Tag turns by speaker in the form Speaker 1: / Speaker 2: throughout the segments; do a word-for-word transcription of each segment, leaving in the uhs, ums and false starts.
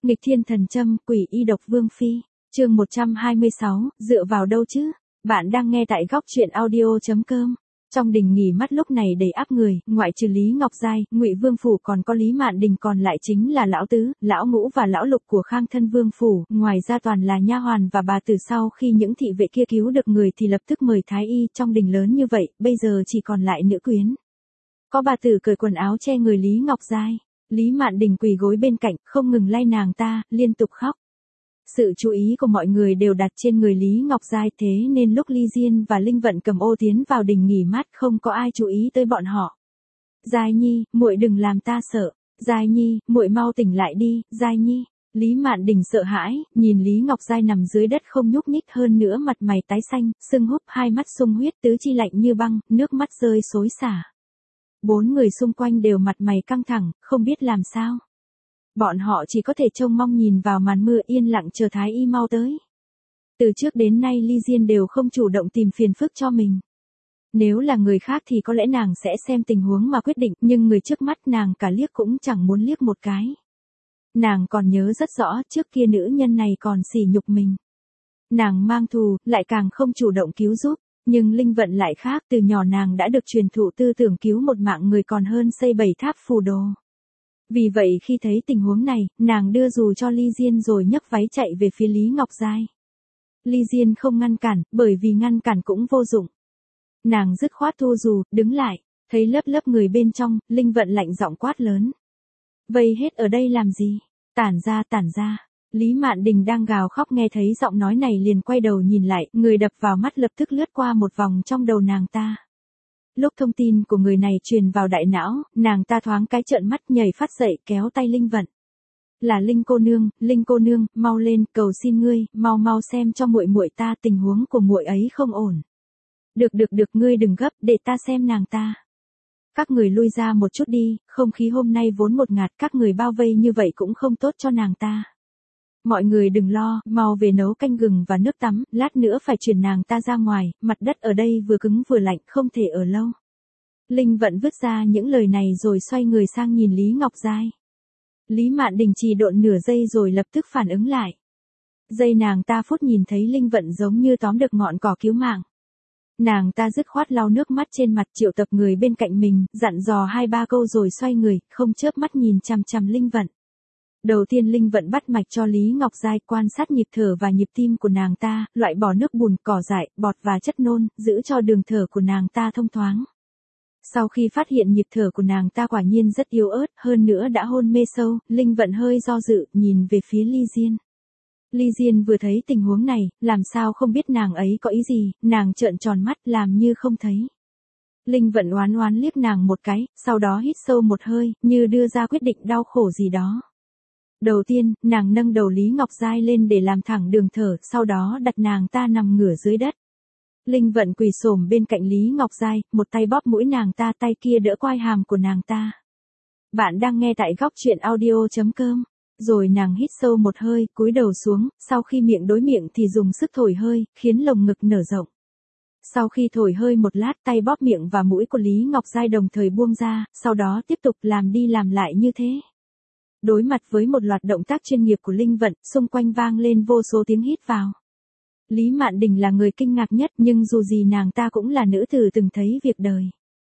Speaker 1: Nghịch thiên thần châm, quỷ y độc vương phi, chương một trăm hai mươi sáu, dựa vào đâu chứ? Bạn đang nghe tại góc truyện audio.com. Trong đình nghỉ mắt lúc này đầy áp người, ngoại trừ Lý Ngọc Giai, Ngụy Vương phủ còn có Lý Mạn Đình, còn lại chính là lão tứ, lão ngũ và lão lục của Khang Thân Vương phủ, ngoài ra toàn là nha hoàn và bà tử. Sau khi những thị vệ kia cứu được người thì lập tức mời thái y. Trong đình lớn như vậy, bây giờ chỉ còn lại nữ quyến. Có bà tử cởi quần áo che người Lý Ngọc Giai. Lý Mạn Đình quỳ gối bên cạnh, không ngừng lay nàng ta, liên tục khóc. Sự chú ý của mọi người đều đặt trên người Lý Ngọc Giai, thế nên lúc Ly Diên và Linh Vận cầm ô tiến vào đình nghỉ mát không có ai chú ý tới bọn họ. Giai Nhi, muội đừng làm ta sợ. Giai Nhi, muội mau tỉnh lại đi, Giai Nhi. Lý Mạn Đình sợ hãi, nhìn Lý Ngọc Giai nằm dưới đất không nhúc nhích, hơn nữa mặt mày tái xanh, sưng húp, hai mắt sung huyết, tứ chi lạnh như băng, nước mắt rơi xối xả. Bốn người xung quanh đều mặt mày căng thẳng, không biết làm sao. Bọn họ chỉ có thể trông mong nhìn vào màn mưa yên lặng chờ thái y mau tới. Từ trước đến nay Ly Diên đều không chủ động tìm phiền phức cho mình. Nếu là người khác thì có lẽ nàng sẽ xem tình huống mà quyết định, nhưng người trước mắt nàng cả liếc cũng chẳng muốn liếc một cái. Nàng còn nhớ rất rõ, trước kia nữ nhân này còn sỉ nhục mình. Nàng mang thù, lại càng không chủ động cứu giúp. Nhưng Linh Vận lại khác, từ nhỏ nàng đã được truyền thụ tư tưởng cứu một mạng người còn hơn xây bảy tháp phù đồ. Vì vậy khi thấy tình huống này, nàng đưa dù cho Ly Diên rồi nhấc váy chạy về phía Lý Ngọc Giai. Ly Diên không ngăn cản, bởi vì ngăn cản cũng vô dụng. Nàng dứt khoát thu dù, đứng lại, thấy lớp lớp người bên trong, Linh Vận lạnh giọng quát lớn. Vây hết ở đây làm gì? Tản ra, tản ra. Lý Mạn Đình đang gào khóc nghe thấy giọng nói này liền quay đầu nhìn lại, người đập vào mắt lập tức lướt qua một vòng trong đầu nàng ta. Lúc thông tin của người này truyền vào đại não, nàng ta thoáng cái trợn mắt nhảy phát dậy kéo tay Linh Vận. Là Linh cô nương, Linh cô nương, mau lên, cầu xin ngươi, mau mau xem cho muội muội ta, tình huống của muội ấy không ổn. Được được được, ngươi đừng gấp, để ta xem nàng ta. Các người lui ra một chút đi, không khí hôm nay vốn một ngạt, các người bao vây như vậy cũng không tốt cho nàng ta. Mọi người đừng lo, mau về nấu canh gừng và nước tắm, lát nữa phải chuyển nàng ta ra ngoài, mặt đất ở đây vừa cứng vừa lạnh, không thể ở lâu. Linh Vận vứt ra những lời này rồi xoay người sang nhìn Lý Ngọc Giai. Lý Mạn Đình trì độn nửa giây rồi lập tức phản ứng lại. Giây nàng ta phút nhìn thấy Linh Vận giống như tóm được ngọn cỏ cứu mạng. Nàng ta dứt khoát lau nước mắt trên mặt, triệu tập người bên cạnh mình, dặn dò hai ba câu rồi xoay người, không chớp mắt nhìn chằm chằm Linh Vận. Đầu tiên Linh Vận bắt mạch cho Lý Ngọc Giai, quan sát nhịp thở và nhịp tim của nàng ta, loại bỏ nước bùn, cỏ dại, bọt và chất nôn, giữ cho đường thở của nàng ta thông thoáng. Sau khi phát hiện nhịp thở của nàng ta quả nhiên rất yếu ớt, hơn nữa đã hôn mê sâu, Linh Vận hơi do dự, nhìn về phía Ly Diên. Ly Diên vừa thấy tình huống này, làm sao không biết nàng ấy có ý gì, nàng trợn tròn mắt làm như không thấy. Linh Vận oán oán liếc nàng một cái, sau đó hít sâu một hơi, như đưa ra quyết định đau khổ gì đó. Đầu tiên, nàng nâng đầu Lý Ngọc Giai lên để làm thẳng đường thở, sau đó đặt nàng ta nằm ngửa dưới đất. Linh Vận quỳ xổm bên cạnh Lý Ngọc Giai, một tay bóp mũi nàng ta, tay kia đỡ quai hàm của nàng ta. Bạn đang nghe tại góc truyện audio.com. Rồi nàng hít sâu một hơi, cúi đầu xuống, sau khi miệng đối miệng thì dùng sức thổi hơi, khiến lồng ngực nở rộng. Sau khi thổi hơi một lát, tay bóp miệng và mũi của Lý Ngọc Giai đồng thời buông ra, sau đó tiếp tục làm đi làm lại như thế. Đối mặt với một loạt động tác chuyên nghiệp của Linh Vận, xung quanh vang lên vô số tiếng hít vào. Lý Mạn Đình là người kinh ngạc nhất, nhưng dù gì nàng ta cũng là nữ tử từng thấy việc đời.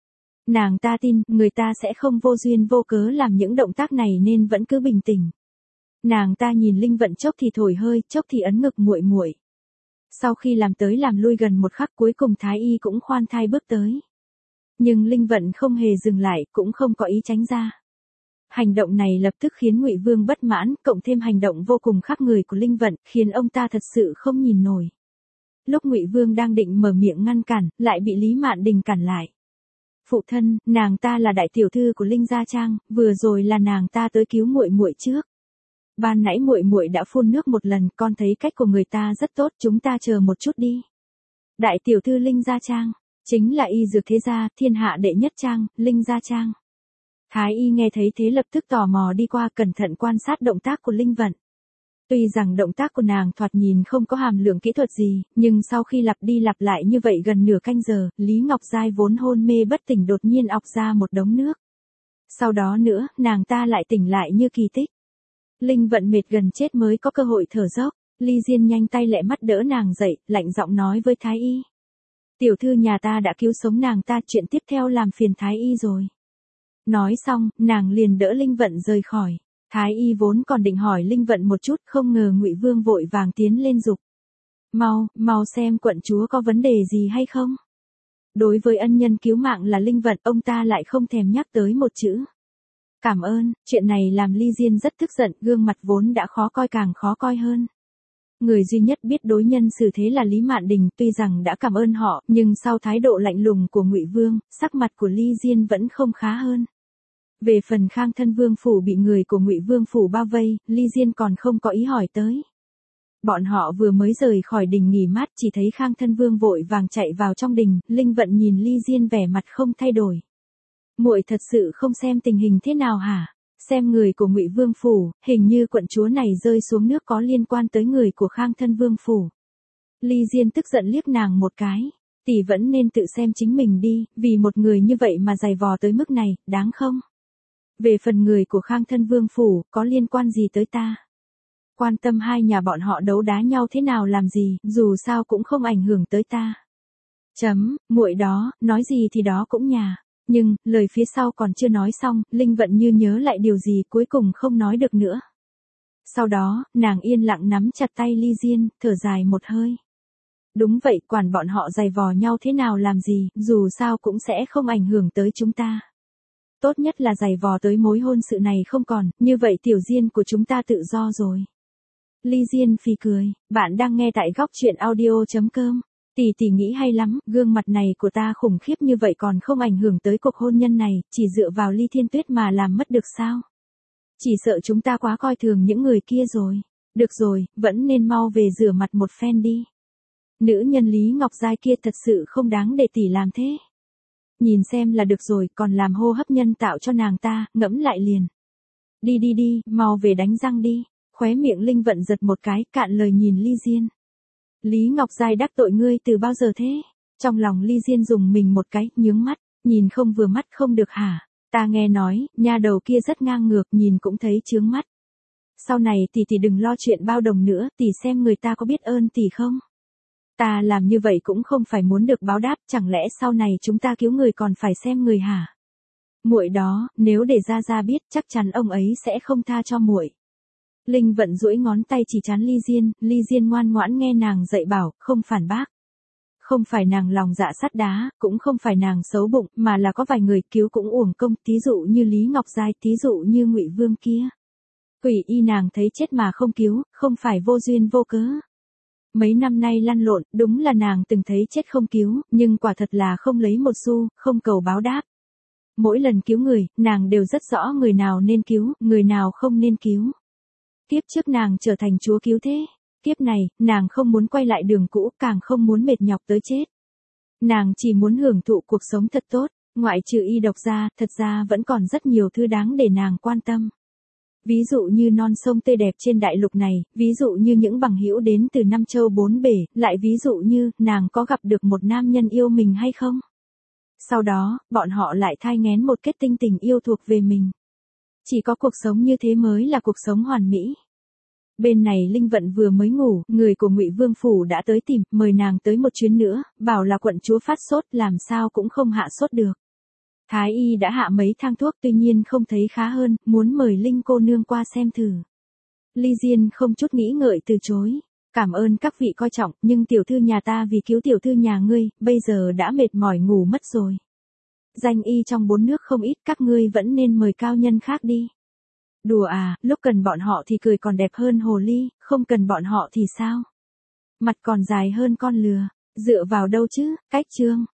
Speaker 1: Nàng ta tin, người ta sẽ không vô duyên vô cớ làm những động tác này nên vẫn cứ bình tĩnh. Nàng ta nhìn Linh Vận chốc thì thổi hơi, chốc thì ấn ngực muội muội. Sau khi làm tới làm lui gần một khắc, cuối cùng thái y cũng khoan thai bước tới. Nhưng Linh Vận không hề dừng lại, cũng không có ý tránh ra. Hành động này lập tức khiến Ngụy Vương bất mãn, cộng thêm hành động vô cùng khác người của Linh Vận, khiến ông ta thật sự không nhìn nổi. Lúc Ngụy Vương đang định mở miệng ngăn cản, lại bị Lý Mạn Đình cản lại. Phụ thân, nàng ta là đại tiểu thư của Linh Gia Trang, vừa rồi là nàng ta tới cứu muội muội trước. Ban nãy muội muội đã phun nước một lần, con thấy cách của người ta rất tốt, chúng ta chờ một chút đi. Đại tiểu thư Linh Gia Trang, chính là y dược thế gia, thiên hạ đệ nhất trang, Linh Gia Trang. Thái y nghe thấy thế lập tức tò mò đi qua, cẩn thận quan sát động tác của Linh Vận. Tuy rằng động tác của nàng thoạt nhìn không có hàm lượng kỹ thuật gì, nhưng sau khi lặp đi lặp lại như vậy gần nửa canh giờ, Lý Ngọc Giai vốn hôn mê bất tỉnh đột nhiên ọc ra một đống nước. Sau đó nữa, nàng ta lại tỉnh lại như kỳ tích. Linh Vận mệt gần chết mới có cơ hội thở dốc, Ly Diên nhanh tay lẹ mắt đỡ nàng dậy, lạnh giọng nói với Thái Y. Tiểu thư nhà ta đã cứu sống nàng ta, chuyện tiếp theo làm phiền Thái Y rồi. Nói xong, nàng liền đỡ Linh Vận rời khỏi. Thái Y vốn còn định hỏi Linh Vận một chút, không ngờ Ngụy Vương vội vàng tiến lên giục. Mau, mau xem quận chúa có vấn đề gì hay không. Đối với ân nhân cứu mạng là Linh Vận, ông ta lại không thèm nhắc tới một chữ. Cảm ơn, chuyện này làm Ly Diên rất tức giận, gương mặt vốn đã khó coi càng khó coi hơn. Người duy nhất biết đối nhân xử thế là Lý Mạn Đình, tuy rằng đã cảm ơn họ, nhưng sau thái độ lạnh lùng của Ngụy Vương, sắc mặt của Ly Diên vẫn không khá hơn. Về phần Khang Thân Vương phủ bị người của Ngụy Vương phủ bao vây, Ly Diên còn không có ý hỏi tới. Bọn họ vừa mới rời khỏi đình nghỉ mát, chỉ thấy Khang Thân Vương vội vàng chạy vào trong đình, Linh Vận nhìn Ly Diên vẻ mặt không thay đổi. Muội thật sự không xem tình hình thế nào hả? Xem người của Ngụy Vương phủ, hình như quận chúa này rơi xuống nước có liên quan tới người của Khang Thân Vương phủ. Ly Diên tức giận liếc nàng một cái, tỷ vẫn nên tự xem chính mình đi, vì một người như vậy mà giày vò tới mức này, đáng không? Về phần người của Khang Thân Vương phủ, có liên quan gì tới ta? Quan tâm hai nhà bọn họ đấu đá nhau thế nào làm gì, dù sao cũng không ảnh hưởng tới ta. Chấm, muội đó, nói gì thì đó cũng nhà. Nhưng, lời phía sau còn chưa nói xong, Linh Vận như nhớ lại điều gì cuối cùng không nói được nữa. Sau đó, nàng yên lặng nắm chặt tay Ly Diên, thở dài một hơi. Đúng vậy, quản bọn họ giày vò nhau thế nào làm gì, dù sao cũng sẽ không ảnh hưởng tới chúng ta. Tốt nhất là giày vò tới mối hôn sự này không còn, như vậy tiểu Diên của chúng ta tự do rồi. Ly Diên phì cười, bạn đang nghe tại góc truyện audio chấm com. Tỷ tỷ nghĩ hay lắm, gương mặt này của ta khủng khiếp như vậy còn không ảnh hưởng tới cuộc hôn nhân này, chỉ dựa vào Ly Thiên Tuyết mà làm mất được sao? Chỉ sợ chúng ta quá coi thường những người kia rồi. Được rồi, vẫn nên mau về rửa mặt một phen đi. Nữ nhân Lý Ngọc Giai kia thật sự không đáng để tỷ làm thế. Nhìn xem là được rồi, còn làm hô hấp nhân tạo cho nàng ta, ngẫm lại liền. Đi đi đi, mau về đánh răng đi. Khóe miệng Linh Vận giật một cái, cạn lời nhìn Ly Diên. Lý Ngọc Giai đắc tội ngươi từ bao giờ thế? Trong lòng Ly Diên dùng mình một cái, nhướng mắt, nhìn không vừa mắt không được hả? Ta nghe nói, nha đầu kia rất ngang ngược, nhìn cũng thấy chướng mắt. Sau này tỷ tỷ đừng lo chuyện bao đồng nữa, tỷ xem người ta có biết ơn tỷ không? Ta làm như vậy cũng không phải muốn được báo đáp, chẳng lẽ sau này chúng ta cứu người còn phải xem người hả? Muội đó, nếu để Gia Gia biết, chắc chắn ông ấy sẽ không tha cho muội. Linh Vận duỗi ngón tay chỉ trán Ly Diên, Ly Diên ngoan ngoãn nghe nàng dạy bảo, không phản bác. Không phải nàng lòng dạ sắt đá, cũng không phải nàng xấu bụng, mà là có vài người cứu cũng uổng công, tí dụ như Lý Ngọc Giai, tí dụ như Ngụy Vương kia. Quỷ y nàng thấy chết mà không cứu, không phải vô duyên vô cớ. Mấy năm nay lăn lộn, đúng là nàng từng thấy chết không cứu, nhưng quả thật là không lấy một xu, không cầu báo đáp. Mỗi lần cứu người, nàng đều rất rõ người nào nên cứu, người nào không nên cứu. Kiếp trước nàng trở thành chúa cứu thế. Kiếp này, nàng không muốn quay lại đường cũ, càng không muốn mệt nhọc tới chết. Nàng chỉ muốn hưởng thụ cuộc sống thật tốt, ngoại trừ y độc ra, thật ra vẫn còn rất nhiều thứ đáng để nàng quan tâm. Ví dụ như non sông tươi đẹp trên đại lục này, ví dụ như những bằng hữu đến từ năm châu bốn bể, lại ví dụ như, nàng có gặp được một nam nhân yêu mình hay không? Sau đó, bọn họ lại thai nghén một kết tinh tình yêu thuộc về mình. Chỉ có cuộc sống như thế mới là cuộc sống hoàn mỹ. Bên này Linh Vận vừa mới ngủ, người của Ngụy Vương phủ đã tới tìm, mời nàng tới một chuyến nữa, bảo là quận chúa phát sốt, làm sao cũng không hạ sốt được. Thái y đã hạ mấy thang thuốc, tuy nhiên không thấy khá hơn, muốn mời Linh cô nương qua xem thử. Ly Diên không chút nghĩ ngợi từ chối. Cảm ơn các vị coi trọng, nhưng tiểu thư nhà ta vì cứu tiểu thư nhà ngươi, bây giờ đã mệt mỏi ngủ mất rồi. Danh y trong bốn nước không ít, các ngươi vẫn nên mời cao nhân khác đi. Đùa à, lúc cần bọn họ thì cười còn đẹp hơn hồ ly, không cần bọn họ thì sao? Mặt còn dài hơn con lừa, dựa vào đâu chứ, cách chương.